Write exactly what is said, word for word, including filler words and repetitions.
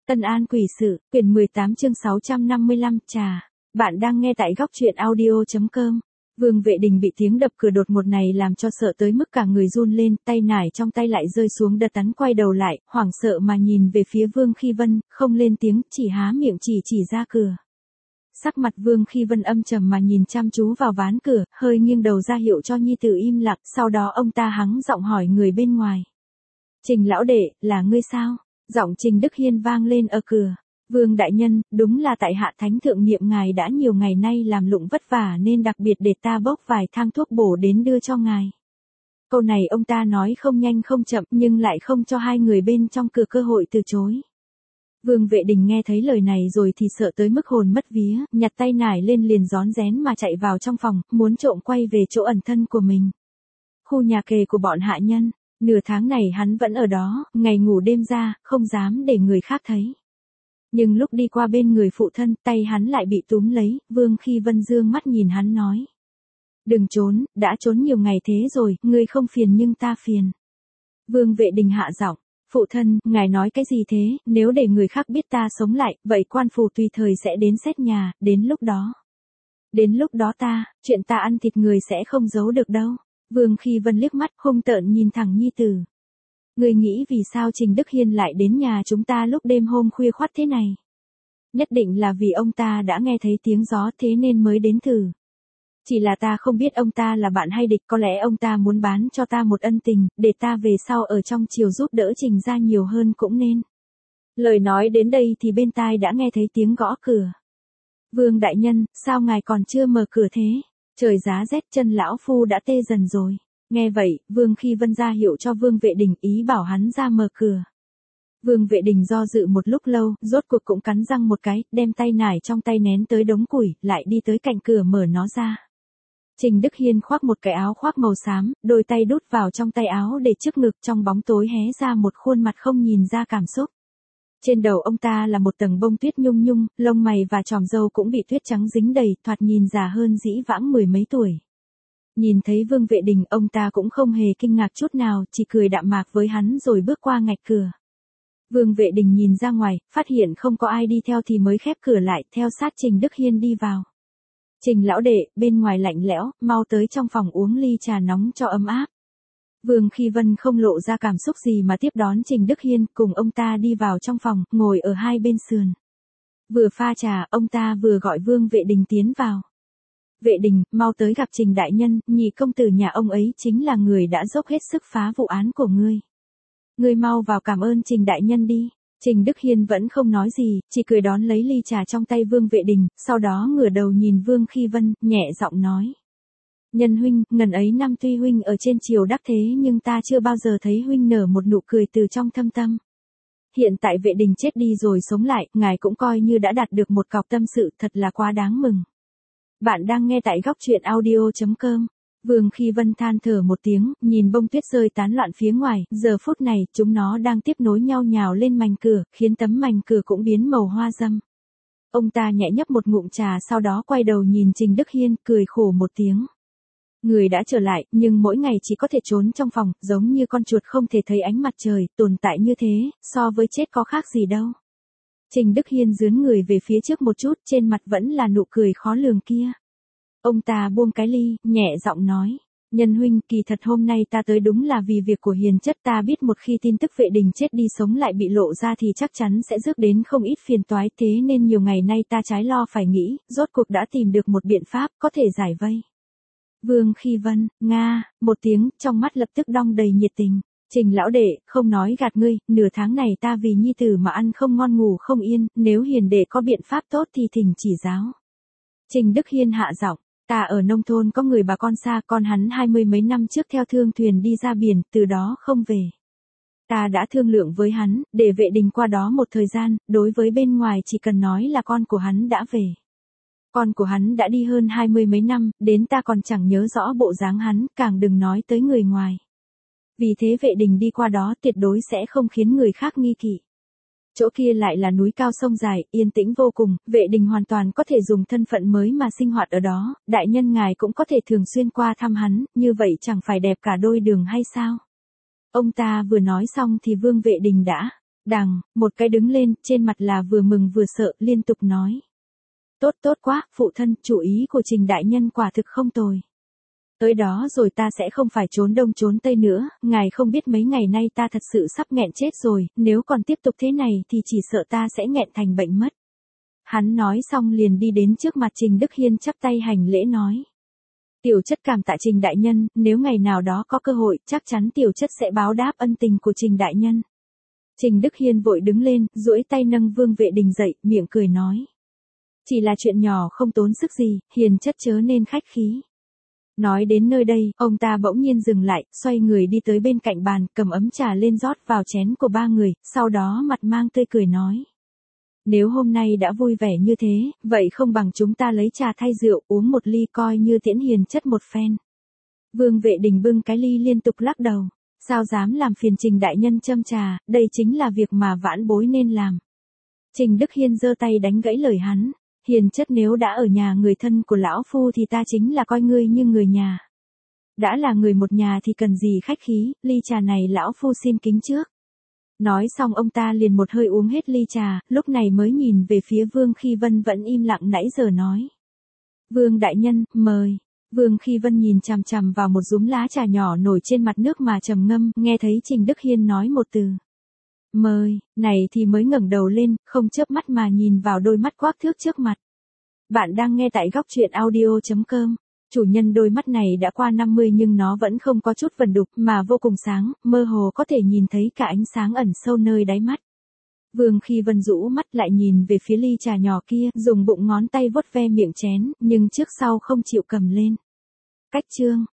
Ân An Quỷ Sự, quyển mười tám chương sáu trăm năm mươi lăm, trà. Bạn đang nghe tại góc truyện audio chấm com. Vương Vệ Đình bị tiếng đập cửa đột ngột này làm cho sợ tới mức cả người run lên, tay nải trong tay lại rơi xuống đất, hắn quay đầu lại, hoảng sợ mà nhìn về phía Vương Khi Vân, không lên tiếng, chỉ há miệng chỉ chỉ ra cửa. Sắc mặt Vương Khi Vân âm trầm mà nhìn chăm chú vào ván cửa, hơi nghiêng đầu ra hiệu cho nhi tử im lặng, sau đó ông ta hắng giọng hỏi người bên ngoài. Trình lão đệ, là ngươi sao? Giọng Trình Đức Hiên vang lên ở cửa. Vương đại nhân, đúng là tại hạ thánh thượng niệm ngài đã nhiều ngày nay làm lụng vất vả nên đặc biệt để ta bốc vài thang thuốc bổ đến đưa cho ngài. Câu này ông ta nói không nhanh không chậm nhưng lại không cho hai người bên trong cửa cơ hội từ chối. Vương Vệ Đình nghe thấy lời này rồi thì sợ tới mức hồn mất vía, nhặt tay nải lên liền rón rén mà chạy vào trong phòng, muốn trộm quay về chỗ ẩn thân của mình. Khu nhà kề của bọn hạ nhân. Nửa tháng này hắn vẫn ở đó, ngày ngủ đêm ra, không dám để người khác thấy. Nhưng lúc đi qua bên người phụ thân, tay hắn lại bị túm lấy, Vương Khi Vân dương mắt nhìn hắn nói. Đừng trốn, đã trốn nhiều ngày thế rồi, ngươi không phiền nhưng ta phiền. Vương Vệ Đình hạ giọng, phụ thân, ngài nói cái gì thế, nếu để người khác biết ta sống lại, vậy quan phủ tùy thời sẽ đến xét nhà, đến lúc đó. Đến lúc đó ta, chuyện ta ăn thịt người sẽ không giấu được đâu. Vương Khi Vân liếc mắt hung tợn nhìn thẳng nhi tử. Ngươi nghĩ vì sao Trình Đức Hiên lại đến nhà chúng ta lúc đêm hôm khuya khoắt thế này? Nhất định là vì ông ta đã nghe thấy tiếng gió thế nên mới đến thử. Chỉ là ta không biết ông ta là bạn hay địch, có lẽ ông ta muốn bán cho ta một ân tình, để ta về sau ở trong triều giúp đỡ Trình gia nhiều hơn cũng nên. Lời nói đến đây thì bên tai đã nghe thấy tiếng gõ cửa. Vương đại nhân, sao ngài còn chưa mở cửa thế? Trời giá rét chân lão phu đã tê dần rồi. Nghe vậy, Vương Khi Vân ra hiệu cho Vương Vệ Đình ý bảo hắn ra mở cửa. Vương Vệ Đình do dự một lúc lâu, rốt cuộc cũng cắn răng một cái, đem tay nải trong tay nén tới đống củi, lại đi tới cạnh cửa mở nó ra. Trình Đức Hiên khoác một cái áo khoác màu xám, đôi tay đút vào trong tay áo để trước ngực, trong bóng tối hé ra một khuôn mặt không nhìn ra cảm xúc. Trên đầu ông ta là một tầng bông tuyết nhung nhung, lông mày và tròm râu cũng bị tuyết trắng dính đầy, thoạt nhìn già hơn dĩ vãng mười mấy tuổi. Nhìn thấy Vương Vệ Đình, ông ta cũng không hề kinh ngạc chút nào, chỉ cười đạm mạc với hắn rồi bước qua ngạch cửa. Vương Vệ Đình nhìn ra ngoài, phát hiện không có ai đi theo thì mới khép cửa lại, theo sát Trình Đức Hiên đi vào. Trình lão đệ, bên ngoài lạnh lẽo, mau tới trong phòng uống ly trà nóng cho ấm áp. Vương Khi Vân không lộ ra cảm xúc gì mà tiếp đón Trình Đức Hiên, cùng ông ta đi vào trong phòng, ngồi ở hai bên sườn. Vừa pha trà, ông ta vừa gọi Vương Vệ Đình tiến vào. Vệ Đình, mau tới gặp Trình đại nhân, nhị công tử nhà ông ấy chính là người đã dốc hết sức phá vụ án của ngươi. Ngươi mau vào cảm ơn Trình đại nhân đi. Trình Đức Hiên vẫn không nói gì, chỉ cười đón lấy ly trà trong tay Vương Vệ Đình, sau đó ngửa đầu nhìn Vương Khi Vân, nhẹ giọng nói. Nhân huynh, ngần ấy năm tuy huynh ở trên triều đắc thế nhưng ta chưa bao giờ thấy huynh nở một nụ cười từ trong thâm tâm. Hiện tại Vệ Đình chết đi rồi sống lại, ngài cũng coi như đã đạt được một cọc tâm sự, thật là quá đáng mừng. Bạn đang nghe tại góc truyện audio chấm com. Vương Khi Vân than thở một tiếng, nhìn bông tuyết rơi tán loạn phía ngoài, giờ phút này, chúng nó đang tiếp nối nhau nhào lên mành cửa, khiến tấm mành cửa cũng biến màu hoa râm. Ông ta nhẹ nhấp một ngụm trà sau đó quay đầu nhìn Trình Đức Hiên, cười khổ một tiếng. Người đã trở lại, nhưng mỗi ngày chỉ có thể trốn trong phòng, giống như con chuột không thể thấy ánh mặt trời, tồn tại như thế, so với chết có khác gì đâu. Trình Đức Hiên dướn người về phía trước một chút, trên mặt vẫn là nụ cười khó lường kia. Ông ta buông cái ly, nhẹ giọng nói. Nhân huynh, kỳ thật hôm nay ta tới đúng là vì việc của Hiền chất, ta biết một khi tin tức Vệ Đình chết đi sống lại bị lộ ra thì chắc chắn sẽ rước đến không ít phiền toái, thế nên nhiều ngày nay ta trái lo phải nghĩ, rốt cuộc đã tìm được một biện pháp, có thể giải vây. Vương Khi Vân, Nga, một tiếng, trong mắt lập tức đong đầy nhiệt tình. Trình lão đệ, không nói gạt ngươi, nửa tháng này ta vì nhi tử mà ăn không ngon ngủ không yên, nếu Hiền đệ có biện pháp tốt thì thỉnh chỉ giáo. Trình Đức Hiên hạ giọng, ta ở nông thôn có người bà con xa, con hắn hai mươi mấy năm trước theo thương thuyền đi ra biển, từ đó không về. Ta đã thương lượng với hắn, để Vệ Đình qua đó một thời gian, đối với bên ngoài chỉ cần nói là con của hắn đã về. Con của hắn đã đi hơn hai mươi mấy năm, đến ta còn chẳng nhớ rõ bộ dáng hắn, càng đừng nói tới người ngoài. Vì thế Vệ Đình đi qua đó tuyệt đối sẽ không khiến người khác nghi kỵ. Chỗ kia lại là núi cao sông dài, yên tĩnh vô cùng, Vệ Đình hoàn toàn có thể dùng thân phận mới mà sinh hoạt ở đó, đại nhân ngài cũng có thể thường xuyên qua thăm hắn, như vậy chẳng phải đẹp cả đôi đường hay sao? Ông ta vừa nói xong thì Vương Vệ Đình đã Đằng, một cái đứng lên, trên mặt là vừa mừng vừa sợ, liên tục nói. Tốt tốt quá, phụ thân, chủ ý của Trình đại nhân quả thực không tồi. Tới đó rồi ta sẽ không phải trốn đông trốn tây nữa, ngài không biết mấy ngày nay ta thật sự sắp nghẹn chết rồi, nếu còn tiếp tục thế này thì chỉ sợ ta sẽ nghẹn thành bệnh mất. Hắn nói xong liền đi đến trước mặt Trình Đức Hiên chắp tay hành lễ nói. Tiểu chất cảm tạ Trình đại nhân, nếu ngày nào đó có cơ hội, chắc chắn tiểu chất sẽ báo đáp ân tình của Trình đại nhân. Trình Đức Hiên vội đứng lên, duỗi tay nâng Vương Vệ Đình dậy, miệng cười nói. Chỉ là chuyện nhỏ không tốn sức gì, hiền chất chớ nên khách khí. Nói đến nơi đây, ông ta bỗng nhiên dừng lại, xoay người đi tới bên cạnh bàn, cầm ấm trà lên rót vào chén của ba người, sau đó mặt mang tươi cười nói. Nếu hôm nay đã vui vẻ như thế, vậy không bằng chúng ta lấy trà thay rượu, uống một ly coi như tiễn hiền chất một phen. Vương Vệ Đình bưng cái ly liên tục lắc đầu. Sao dám làm phiền Trình đại nhân châm trà, đây chính là việc mà vãn bối nên làm. Trình Đức Hiên giơ tay đánh gãy lời hắn. Hiền chất nếu đã ở nhà người thân của lão phu thì ta chính là coi ngươi như người nhà. Đã là người một nhà thì cần gì khách khí, ly trà này lão phu xin kính trước. Nói xong ông ta liền một hơi uống hết ly trà, lúc này mới nhìn về phía Vương Khi Vân vẫn im lặng nãy giờ nói. Vương đại nhân, mời. Vương Khi Vân nhìn chằm chằm vào một dúm lá trà nhỏ nổi trên mặt nước mà trầm ngâm, nghe thấy Trình Đức Hiên nói một từ. Mời, này thì mới ngẩng đầu lên, không chớp mắt mà nhìn vào đôi mắt quắc thước trước mặt. Bạn đang nghe tại góc truyện audio chấm com. Chủ nhân đôi mắt này đã qua năm mươi nhưng nó vẫn không có chút vần đục mà vô cùng sáng, mơ hồ có thể nhìn thấy cả ánh sáng ẩn sâu nơi đáy mắt. Vương Khi Vân rũ mắt lại nhìn về phía ly trà nhỏ kia, dùng bụng ngón tay vuốt ve miệng chén, nhưng trước sau không chịu cầm lên. Cách chương.